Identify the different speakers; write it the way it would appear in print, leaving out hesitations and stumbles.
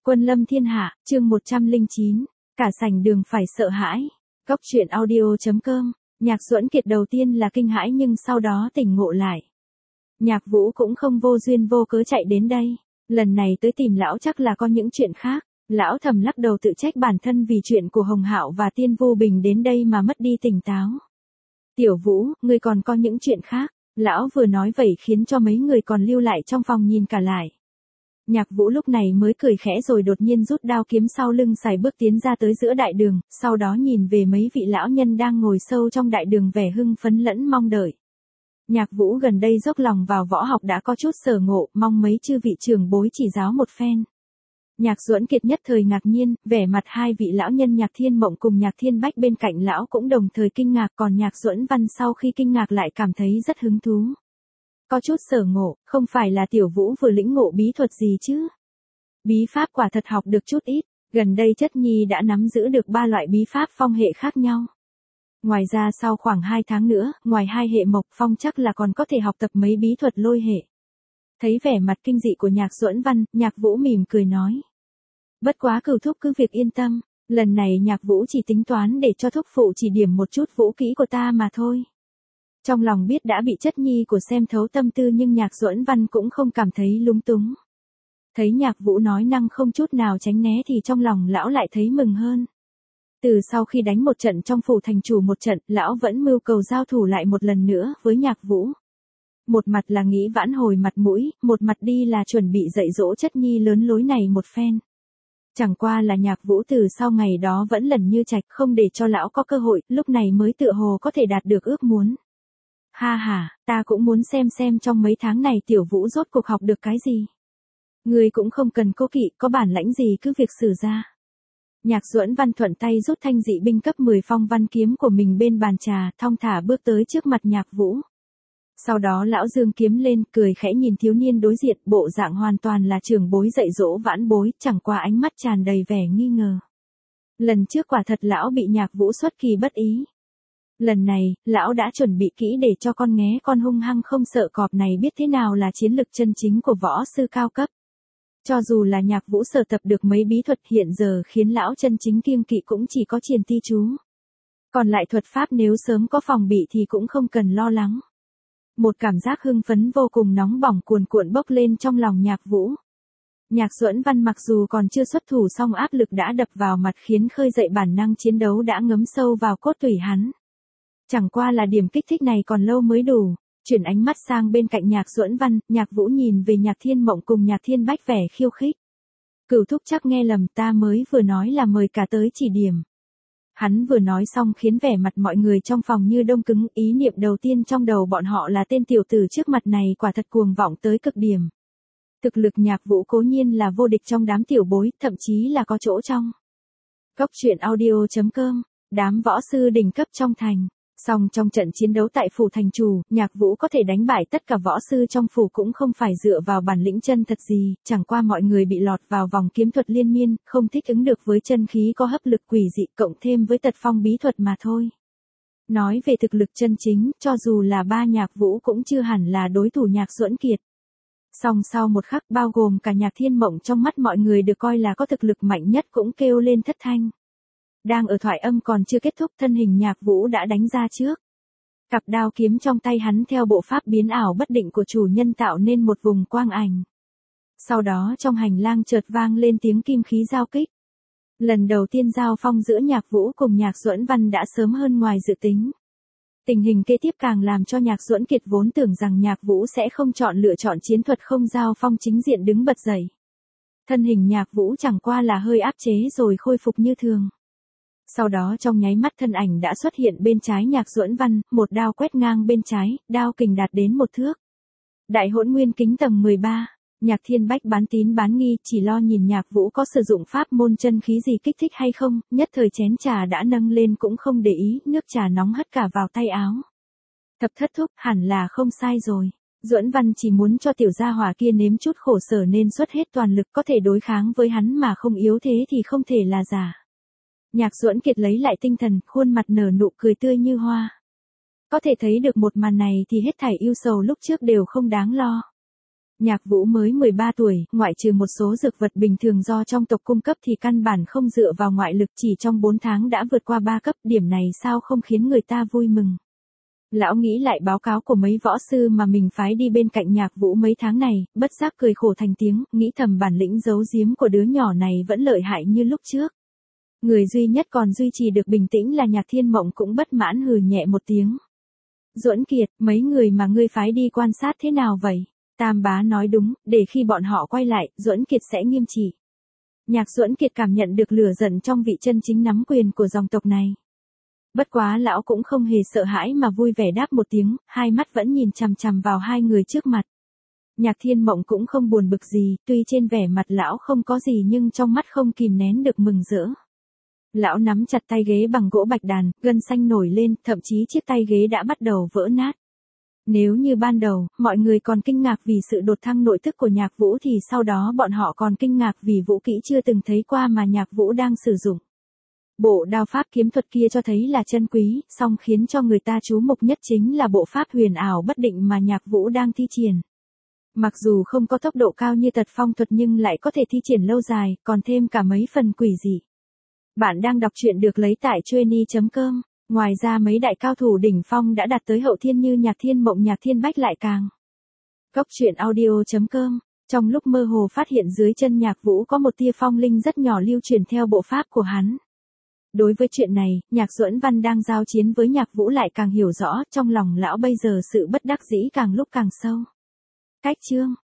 Speaker 1: Quân lâm thiên hạ, chương 109, cả sảnh đường phải sợ hãi. Cốc truyện audio.com, Nhạc Duẫn Kiệt đầu tiên là kinh hãi nhưng sau đó tỉnh ngộ lại. Nhạc Vũ cũng không vô duyên vô cớ chạy đến đây, lần này tới tìm lão chắc là có những chuyện khác. Lão thầm lắc đầu tự trách bản thân vì chuyện của Hồng Hạo và Tiên Vu Bình đến đây mà mất đi tỉnh táo. Tiểu Vũ, ngươi còn có những chuyện khác. Lão vừa nói vậy khiến cho mấy người còn lưu lại trong phòng nhìn cả lại. Nhạc Vũ lúc này mới cười khẽ rồi đột nhiên rút đao kiếm sau lưng xài bước tiến ra tới giữa đại đường, sau đó nhìn về mấy vị lão nhân đang ngồi sâu trong đại đường vẻ hưng phấn lẫn mong đợi. Nhạc Vũ gần đây dốc lòng vào võ học đã có chút sở ngộ, mong mấy chư vị trưởng bối chỉ giáo một phen. Nhạc Duẫn Kiệt nhất thời ngạc nhiên, vẻ mặt hai vị lão nhân Nhạc Thiên Mộng cùng Nhạc Thiên Bách bên cạnh lão cũng đồng thời kinh ngạc, còn Nhạc Duẫn Văn sau khi kinh ngạc lại cảm thấy rất hứng thú. Có chút sở ngộ, không phải là Tiểu Vũ vừa lĩnh ngộ bí thuật gì chứ? Bí pháp quả thật học được chút ít, gần đây Chất Nhi đã nắm giữ được 3 loại bí pháp phong hệ khác nhau. Ngoài ra sau khoảng 2 tháng nữa, ngoài 2 hệ mộc phong chắc là còn có thể học tập mấy bí thuật lôi hệ. Thấy vẻ mặt kinh dị của Nhạc Duẫn Văn, Nhạc Vũ mỉm cười nói. Bất quá Cửu thúc cứ việc yên tâm, lần này Nhạc Vũ chỉ tính toán để cho thúc phụ chỉ điểm một chút vũ kỹ của ta mà thôi. Trong lòng biết đã bị Chất Nhi của xem thấu tâm tư nhưng Nhạc Duẫn Văn cũng không cảm thấy lúng túng. Thấy Nhạc Vũ nói năng không chút nào tránh né thì trong lòng lão lại thấy mừng hơn. Từ sau khi đánh một trận trong phủ thành chủ một trận, lão vẫn mưu cầu giao thủ lại một lần nữa với Nhạc Vũ. Một mặt là nghĩ vãn hồi mặt mũi, một mặt đi là chuẩn bị dạy dỗ Chất Nhi lớn lối này một phen. Chẳng qua là Nhạc Vũ từ sau ngày đó vẫn lần như trạch không để cho lão có cơ hội, lúc này mới tựa hồ có thể đạt được ước muốn. Ha ha, ta cũng muốn xem trong mấy tháng này Tiểu Vũ rốt cuộc học được cái gì. Ngươi cũng không cần cố kỵ, có bản lãnh gì cứ việc sử ra. Nhạc Duẫn Văn thuận tay rút thanh dị binh cấp 10 phong văn kiếm của mình bên bàn trà, thong thả bước tới trước mặt Nhạc Vũ. Sau đó lão giương kiếm lên, cười khẽ nhìn thiếu niên đối diện, bộ dạng hoàn toàn là trưởng bối dạy dỗ vãn bối, chẳng qua ánh mắt tràn đầy vẻ nghi ngờ. Lần trước quả thật lão bị Nhạc Vũ xuất kỳ bất ý. Lần này, lão đã chuẩn bị kỹ để cho con nghé con hung hăng không sợ cọp này biết thế nào là chiến lực chân chính của võ sư cao cấp. Cho dù là Nhạc Vũ sở tập được mấy bí thuật hiện giờ khiến lão chân chính kiêng kỵ cũng chỉ có triền ti chú. Còn lại thuật pháp nếu sớm có phòng bị thì cũng không cần lo lắng. Một cảm giác hưng phấn vô cùng nóng bỏng cuồn cuộn bốc lên trong lòng Nhạc Vũ. Nhạc Duẫn Văn mặc dù còn chưa xuất thủ song áp lực đã đập vào mặt khiến khơi dậy bản năng chiến đấu đã ngấm sâu vào cốt tủy hắn. Chẳng qua là điểm kích thích này còn lâu mới đủ. Chuyển ánh mắt sang bên cạnh Nhạc Duẫn Văn, Nhạc Vũ nhìn về Nhạc Thiên Mộng cùng Nhạc Thiên Bách vẻ khiêu khích. Cửu thúc chắc nghe lầm, ta mới vừa nói là mời cả tới chỉ điểm. Hắn vừa nói xong khiến vẻ mặt mọi người trong phòng như đông cứng, ý niệm đầu tiên trong đầu bọn họ là tên tiểu tử trước mặt này quả thật cuồng vọng tới cực điểm. Thực lực Nhạc Vũ cố nhiên là vô địch trong đám tiểu bối, thậm chí là có chỗ trong. Cốc truyện audio.com, đám võ sư đỉnh cấp trong thành. Song trong trận chiến đấu tại phủ thành chủ, Nhạc Vũ có thể đánh bại tất cả võ sư trong phủ cũng không phải dựa vào bản lĩnh chân thật gì, chẳng qua mọi người bị lọt vào vòng kiếm thuật liên miên, không thích ứng được với chân khí có hấp lực quỷ dị cộng thêm với tật phong bí thuật mà thôi. Nói về thực lực chân chính, cho dù là ba Nhạc Vũ cũng chưa hẳn là đối thủ Nhạc Duẫn Kiệt. Song sau một khắc bao gồm cả Nhạc Thiên Mộng trong mắt mọi người được coi là có thực lực mạnh nhất cũng kêu lên thất thanh. Đang ở thoại âm còn chưa kết thúc thân hình Nhạc Vũ đã đánh ra trước. Cặp đao kiếm trong tay hắn theo bộ pháp biến ảo bất định của chủ nhân tạo nên một vùng quang ảnh. Sau đó trong hành lang chợt vang lên tiếng kim khí giao kích. Lần đầu tiên giao phong giữa Nhạc Vũ cùng Nhạc Duẫn Văn đã sớm hơn ngoài dự tính. Tình hình kế tiếp càng làm cho Nhạc Duẫn Kiệt vốn tưởng rằng Nhạc Vũ sẽ không lựa chọn chiến thuật không giao phong chính diện đứng bật dậy. Thân hình Nhạc Vũ chẳng qua là hơi áp chế rồi khôi phục như thường. Sau đó trong nháy mắt thân ảnh đã xuất hiện bên trái Nhạc Duẫn Văn, một đao quét ngang bên trái, đao kình đạt đến 1 thước. Đại Hỗn Nguyên Kính tầng 13, Nhạc Thiên Bách bán tín bán nghi, chỉ lo nhìn Nhạc Vũ có sử dụng pháp môn chân khí gì kích thích hay không, nhất thời chén trà đã nâng lên cũng không để ý, nước trà nóng hất cả vào tay áo. Thập thất thúc, hẳn là không sai rồi. Duẫn Văn chỉ muốn cho tiểu gia hỏa kia nếm chút khổ sở nên xuất hết toàn lực có thể đối kháng với hắn mà không yếu thế thì không thể là giả. Nhạc Duẫn Kiệt lấy lại tinh thần, khuôn mặt nở nụ cười tươi như hoa. Có thể thấy được một màn này thì hết thảy ưu sầu lúc trước đều không đáng lo. Nhạc Vũ mới 13 tuổi, ngoại trừ một số dược vật bình thường do trong tộc cung cấp thì căn bản không dựa vào ngoại lực, chỉ trong 4 tháng đã vượt qua 3 cấp, điểm này sao không khiến người ta vui mừng. Lão nghĩ lại báo cáo của mấy võ sư mà mình phái đi bên cạnh Nhạc Vũ mấy tháng này, bất giác cười khổ thành tiếng, nghĩ thầm bản lĩnh giấu giếm của đứa nhỏ này vẫn lợi hại như lúc trước. Người duy nhất còn duy trì được bình tĩnh là Nhạc Thiên Mộng cũng bất mãn hừ nhẹ một tiếng. Duẫn Kiệt, mấy người mà ngươi phái đi quan sát thế nào vậy? Tam bá nói đúng, để khi bọn họ quay lại, Duẫn Kiệt sẽ nghiêm trị. Nhạc Duẫn Kiệt cảm nhận được lửa giận trong vị chân chính nắm quyền của dòng tộc này. Bất quá lão cũng không hề sợ hãi mà vui vẻ đáp một tiếng, hai mắt vẫn nhìn chằm chằm vào hai người trước mặt. Nhạc Thiên Mộng cũng không buồn bực gì, tuy trên vẻ mặt lão không có gì nhưng trong mắt không kìm nén được mừng rỡ. Lão nắm chặt tay ghế bằng gỗ bạch đàn, gân xanh nổi lên, thậm chí chiếc tay ghế đã bắt đầu vỡ nát. Nếu như ban đầu, mọi người còn kinh ngạc vì sự đột thăng nội thức của Nhạc Vũ thì sau đó bọn họ còn kinh ngạc vì vũ kỹ chưa từng thấy qua mà Nhạc Vũ đang sử dụng. Bộ đao pháp kiếm thuật kia cho thấy là chân quý, song khiến cho người ta chú mục nhất chính là bộ pháp huyền ảo bất định mà Nhạc Vũ đang thi triển. Mặc dù không có tốc độ cao như Tật Phong thuật nhưng lại có thể thi triển lâu dài, còn thêm cả mấy phần quỷ dị. Bạn đang đọc truyện được lấy tại Chueny.com. Ngoài ra mấy đại cao thủ đỉnh phong đã đạt tới hậu thiên như Nhạc Thiên Mộng, Nhạc Thiên Bách lại càng. Góc truyện audio.com. Trong lúc mơ hồ phát hiện dưới chân Nhạc Vũ có một tia phong linh rất nhỏ lưu truyền theo bộ pháp của hắn. Đối với chuyện này, Nhạc Duẫn Văn đang giao chiến với Nhạc Vũ lại càng hiểu rõ, trong lòng lão bây giờ sự bất đắc dĩ càng lúc càng sâu. Cách chương